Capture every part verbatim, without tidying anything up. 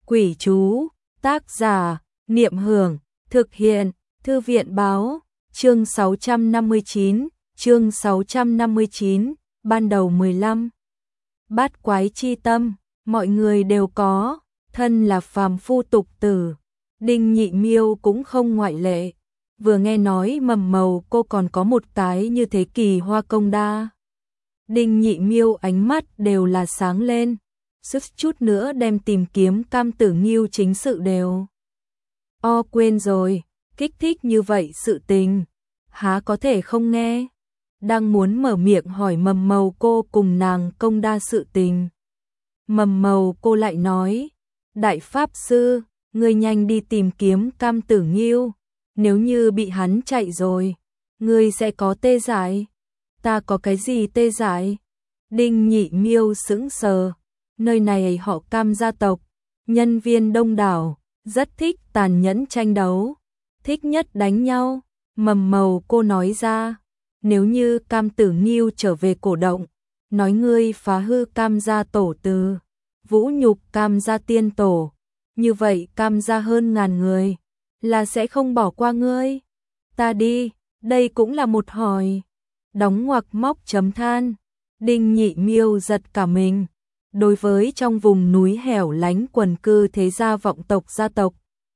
Quỷ chú, tác giả, Niệm Hưởng, thực hiện, Thư viện báo, chương sáu trăm năm mươi chín, chương sáu trăm năm mươi chín, ban đầu mười lăm. Bát quái chi tâm, mọi người đều có, thân là phàm phu tục tử, Đinh Nhị Miêu cũng không ngoại lệ. Vừa nghe nói mầm màu cô còn có một cái như thế kỳ hoa công đa. Đinh Nhị Miêu ánh mắt đều là sáng lên, suýt chút nữa đem tìm kiếm Cam Tử Nghiêu chính sự đều. O quên rồi, kích thích như vậy sự tình, há có thể không nghe. Đang muốn mở miệng hỏi mầm màu cô cùng nàng công đa sự tình. Mầm màu cô lại nói, Đại Pháp Sư, ngươi nhanh đi tìm kiếm Cam Tử Nghiêu, nếu như bị hắn chạy rồi, ngươi sẽ có tê dại. Ta có cái gì tê dại? Đinh Nhị Miêu sững sờ, nơi này họ Cam gia tộc, nhân viên đông đảo, rất thích tàn nhẫn tranh đấu, thích nhất đánh nhau. Mầm màu cô nói ra, nếu như Cam Tử Nghiêu trở về cổ động, nói ngươi phá hư Cam gia tổ từ, vũ nhục Cam gia tiên tổ, như vậy Cam gia hơn ngàn người, là sẽ không bỏ qua ngươi. Ta đi, đây cũng là một hỏi. Đóng ngoặc móc chấm than. Đinh Nhị Miêu giật cả mình. Đối với trong vùng núi hẻo lánh quần cư thế gia vọng tộc gia tộc,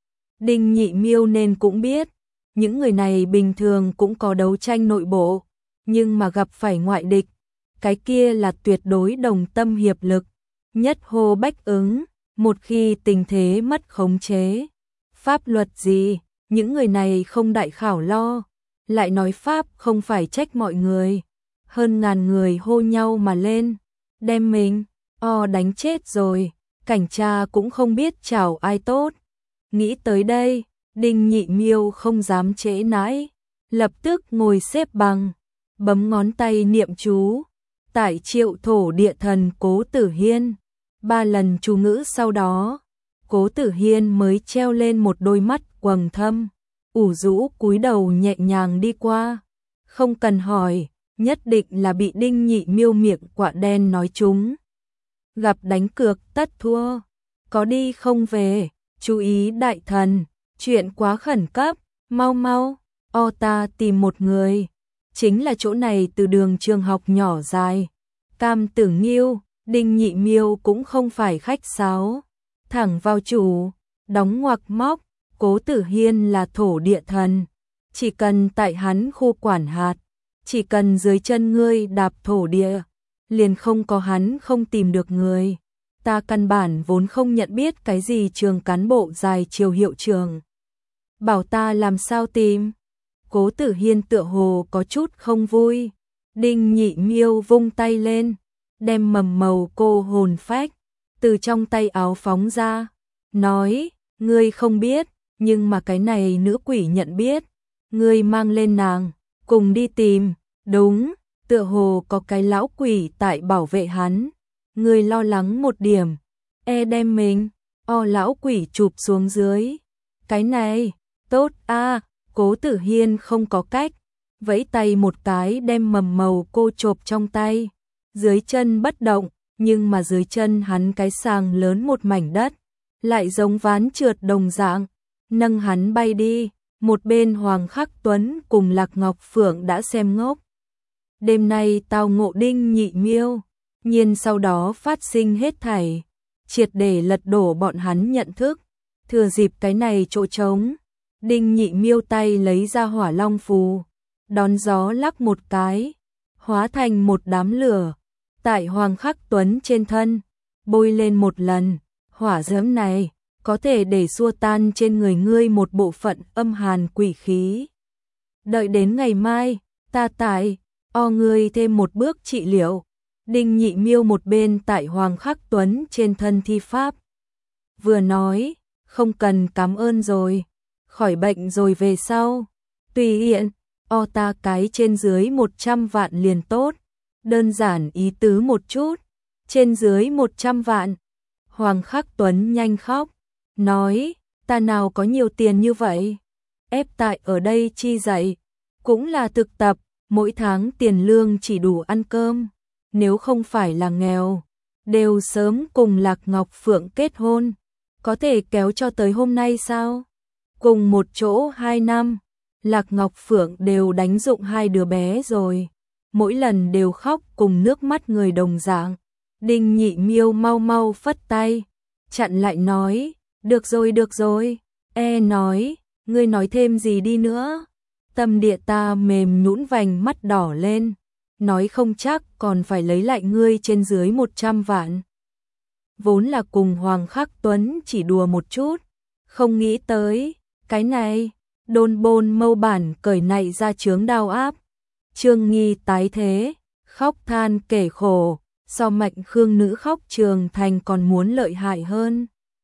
Đinh Nhị Miêu nên cũng biết, những người này bình thường cũng có đấu tranh nội bộ, nhưng mà gặp phải ngoại địch, cái kia là tuyệt đối đồng tâm hiệp lực, nhất hô bách ứng, một khi tình thế mất khống chế. Pháp luật gì, những người này không đại khảo lo, lại nói pháp không phải trách mọi người. Hơn ngàn người hô nhau mà lên, đem mình, o đánh chết rồi, cảnh tra cũng không biết chào ai tốt. Nghĩ tới đây, Đinh Nhị Miêu không dám trễ nãi, lập tức ngồi xếp bằng, bấm ngón tay niệm chú, tại triệu thổ địa thần Cố Tử Hiên. Ba lần chú ngữ sau đó, Cố Tử Hiên mới treo lên một đôi mắt quầng thâm, ủ rũ cúi đầu nhẹ nhàng đi qua. Không cần hỏi, nhất định là bị Đinh Nhị Miêu miệng quạ đen nói trúng. Gặp đánh cược tất thua, có đi không về, chú ý đại thần, chuyện quá khẩn cấp, mau mau, o ta tìm một người. Chính là chỗ này từ đường trường học nhỏ dài. Cam Tử Nghiêu, Đinh Nhị Miêu cũng không phải khách sáo, thẳng vào chủ, đóng ngoặc móc, Cố Tử Hiên là thổ địa thần, chỉ cần tại hắn khu quản hạt, chỉ cần dưới chân ngươi đạp thổ địa, liền không có hắn không tìm được người. Ta căn bản vốn không nhận biết cái gì trường cán bộ dài chiều hiệu trường. Bảo ta làm sao tìm? Cố Tử Hiên tựa hồ có chút không vui. Đinh Nhị Miêu vung tay lên, đem mầm màu cô hồn phách từ trong tay áo phóng ra, nói, ngươi không biết, nhưng mà cái này nữ quỷ nhận biết, ngươi mang lên nàng, cùng đi tìm. Đúng, tựa hồ có cái lão quỷ tại bảo vệ hắn, ngươi lo lắng một điểm, e đem mình, o lão quỷ chụp xuống dưới. Cái này, tốt a. Cố Tử Hiên không có cách, vẫy tay một cái đem mầm màu cô chộp trong tay, dưới chân bất động, nhưng mà dưới chân hắn cái sàng lớn một mảnh đất, lại giống ván trượt đồng dạng, nâng hắn bay đi. Một bên Hoàng Khắc Tuấn cùng Lạc Ngọc Phượng đã xem ngốc. Đêm nay tao ngộ Đinh Nhị Miêu, nhiên sau đó phát sinh hết thảy, triệt để lật đổ bọn hắn nhận thức. Thừa dịp cái này chỗ trống, Đinh Nhị Miêu tay lấy ra hỏa long phù, đón gió lắc một cái, hóa thành một đám lửa, tại Hoàng Khắc Tuấn trên thân, bôi lên một lần. Hỏa diễm này có thể để xua tan trên người ngươi một bộ phận âm hàn quỷ khí. Đợi đến ngày mai, ta tại o ngươi thêm một bước trị liệu. Đinh Nhị Miêu một bên tại Hoàng Khắc Tuấn trên thân thi pháp, vừa nói, không cần cảm ơn rồi, khỏi bệnh rồi về sau, tùy hiện, o ta cái trên dưới một trăm vạn liền tốt, đơn giản ý tứ một chút, trên dưới một trăm vạn. Hoàng Khắc Tuấn nhanh khóc, nói, ta nào có nhiều tiền như vậy, ép tại ở đây chi dạy, cũng là thực tập, mỗi tháng tiền lương chỉ đủ ăn cơm, nếu không phải là nghèo, đều sớm cùng Lạc Ngọc Phượng kết hôn. có thể kéo cho tới hôm nay sao? Cùng một chỗ hai năm, Lạc Ngọc Phượng đều đánh dụng hai đứa bé rồi, mỗi lần đều khóc cùng nước mắt người đồng dạng. Đinh Nhị Miêu mau mau phất tay, chặn lại nói, được rồi được rồi, e nói, ngươi nói thêm gì đi nữa. Tâm địa ta mềm nhũn, vành mắt đỏ lên, nói không chắc còn phải lấy lại ngươi trên dưới một trăm vạn. Vốn là cùng Hoàng Khắc Tuấn chỉ đùa một chút, không nghĩ tới, cái này, đôn bôn mâu bản cởi nạy ra chướng đau áp. Trương Nghi tái thế, khóc than kể khổ, so Mạnh Khương nữ khóc trường thành còn muốn lợi hại hơn.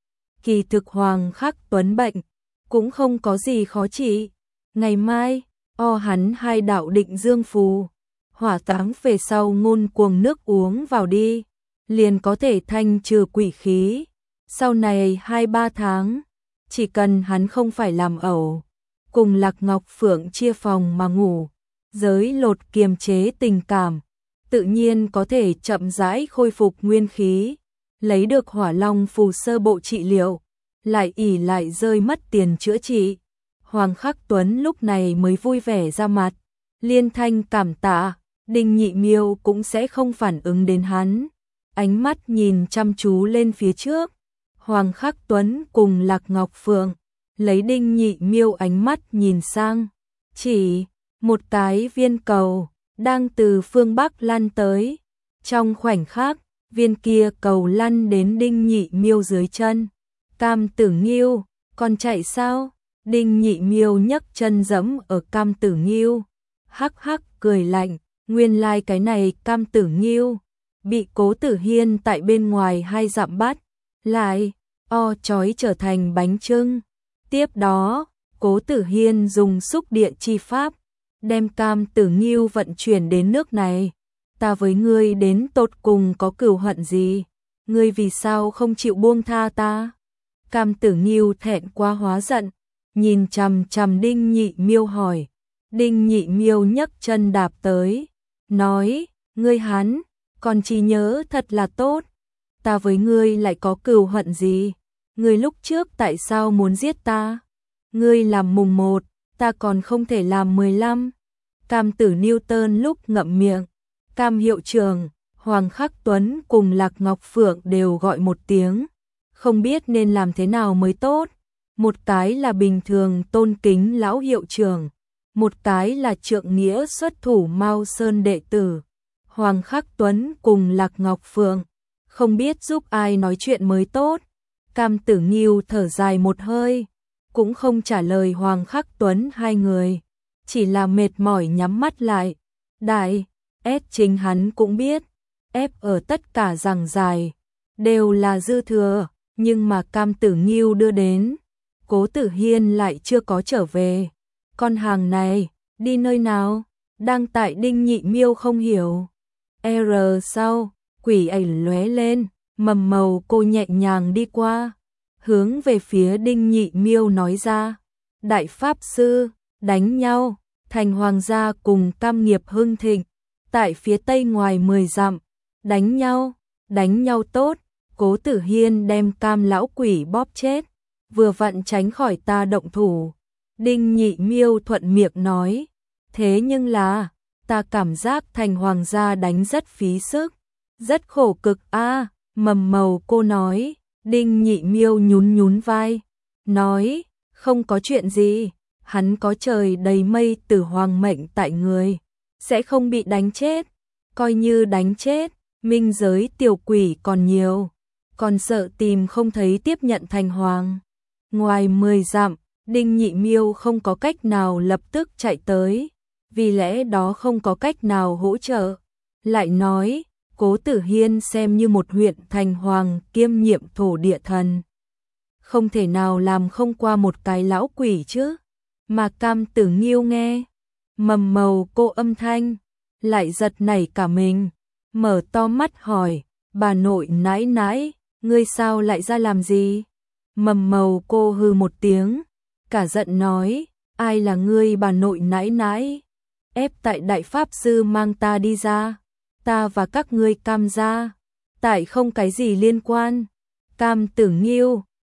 Kỳ thực Hoàng Khắc Tuấn bệnh, cũng không có gì khó trị. Ngày mai, o hắn hai đạo định dương phù, hỏa táng về sau ngôn cuồng nước uống vào đi, liền có thể thanh trừ quỷ khí. Sau này hai ba tháng, chỉ cần hắn không phải làm ẩu, cùng Lạc Ngọc Phượng chia phòng mà ngủ, giới lột kiềm chế tình cảm, tự nhiên có thể chậm rãi khôi phục nguyên khí, lấy được hỏa long phù sơ bộ trị liệu, lại ỉ lại rơi mất tiền chữa trị. Hoàng Khắc Tuấn lúc này mới vui vẻ ra mặt, liên thanh cảm tạ, Đinh Nhị Miêu cũng sẽ không phản ứng đến hắn. Ánh mắt nhìn chăm chú lên phía trước, Hoàng Khắc Tuấn cùng Lạc Ngọc Phượng, lấy Đinh Nhị Miêu ánh mắt nhìn sang, chỉ một cái viên cầu đang từ phương Bắc lăn tới. Trong khoảnh khắc, viên kia cầu lăn đến Đinh Nhị Miêu dưới chân. Cam Tử Nghiêu, còn chạy sao? Đinh Nhị Miêu nhấc chân giẫm ở Cam Tử Nghiêu, hắc hắc cười lạnh, nguyên lai like cái này Cam Tử Nghiêu bị Cố Tử Hiên tại bên ngoài hai dặm bắt lại, o chói trở thành bánh chưng. Tiếp đó, Cố Tử Hiên dùng xúc địa chi pháp, đem Cam Tử Nghiêu vận chuyển đến nước này. Ta với ngươi đến tột cùng có cừu hận gì? Ngươi vì sao không chịu buông tha ta? Cam Tử Nghiêu thẹn quá hóa giận, nhìn chằm chằm Đinh Nhị Miêu hỏi. Đinh Nhị Miêu nhấc chân đạp tới, nói, ngươi hắn, còn chỉ nhớ thật là tốt. Ta với ngươi lại có cừu hận gì? Ngươi lúc trước tại sao muốn giết ta? Ngươi làm mùng một, ta còn không thể làm mười lăm. Cam Tử Newton lúc ngậm miệng, Cam hiệu trưởng, Hoàng Khắc Tuấn cùng Lạc Ngọc Phượng đều gọi một tiếng, không biết nên làm thế nào mới tốt. Một cái là bình thường tôn kính lão hiệu trưởng, một cái là trượng nghĩa xuất thủ Mao Sơn đệ tử. Hoàng Khắc Tuấn cùng Lạc Ngọc Phượng, không biết giúp ai nói chuyện mới tốt. Cam Tử Nghiêu thở dài một hơi, cũng không trả lời Hoàng Khắc Tuấn hai người, chỉ là mệt mỏi nhắm mắt lại. Đại, ép chính hắn cũng biết, ép ở tất cả giảng dài, đều là dư thừa, nhưng mà Cam Tử Nghiêu đưa đến, Cố Tử Hiên lại chưa có trở về. Con hàng này, đi nơi nào? Đang tại Đinh Nhị Miêu không hiểu. R sau, quỷ ảnh lóe lên, mầm màu cô nhẹ nhàng đi qua, hướng về phía Đinh Nhị Miêu nói ra, đại pháp sư, đánh nhau, thành hoàng gia cùng Cam nghiệp hưng thịnh, tại phía tây ngoài mười dặm, đánh nhau, đánh nhau tốt. Cố Tử Hiên đem Cam lão quỷ bóp chết, vừa vặn tránh khỏi ta động thủ. Đinh Nhị Miêu thuận miệng nói, thế nhưng là, ta cảm giác thành hoàng gia đánh rất phí sức, rất khổ cực a. À, mầm màu cô nói. Đinh Nhị Miêu nhún nhún vai, nói, không có chuyện gì, hắn có trời đầy mây tử hoàng mệnh tại người, sẽ không bị đánh chết, coi như đánh chết, minh giới tiểu quỷ còn nhiều, còn sợ tìm không thấy tiếp nhận thành hoàng. Ngoài mười dặm, Đinh Nhị Miêu không có cách nào lập tức chạy tới, vì lẽ đó không có cách nào hỗ trợ. Lại nói, Cố Tử Hiên xem như một huyện thành hoàng kiêm nhiệm thổ địa thần, không thể nào làm không qua một cái lão quỷ chứ. Mà Cam Tử Nghiêu nghe mầm màu cô âm thanh, lại giật nảy cả mình, mở to mắt hỏi, bà nội nãi nãi, ngươi sao lại ra làm gì? Mầm màu cô hừ một tiếng, cả giận nói, ai là ngươi bà nội nãi nãi? Ép tại đại pháp sư mang ta đi ra, ta và các ngươi Cam gia, tại không cái gì liên quan. Cam Tử Nghiêu,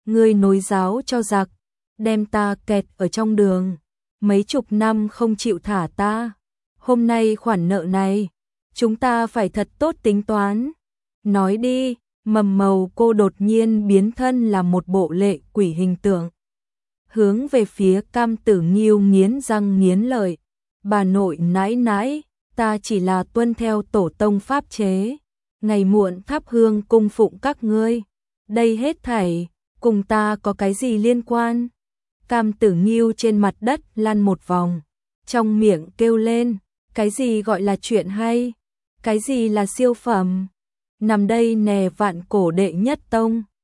ngươi nối giáo cho giặc, đem ta kẹt ở trong đường, mấy chục năm không chịu thả ta. Hôm nay khoản nợ này, chúng ta phải thật tốt tính toán. Nói đi, Mầm Mầu cô đột nhiên biến thân là một bộ lệ quỷ hình tượng. Hướng về phía Cam Tử Nghiêu nghiến răng nghiến lợi. Bà nội nãi nãi, ta chỉ là tuân theo tổ tông pháp chế. Ngày muộn thắp hương cung phụng các ngươi. Đây hết thảy, cùng ta có cái gì liên quan? Cam Tử Nghiêu trên mặt đất lăn một vòng. Trong miệng kêu lên, cái gì gọi là chuyện hay? Cái gì là siêu phẩm? Nằm đây nè vạn cổ đệ nhất tông.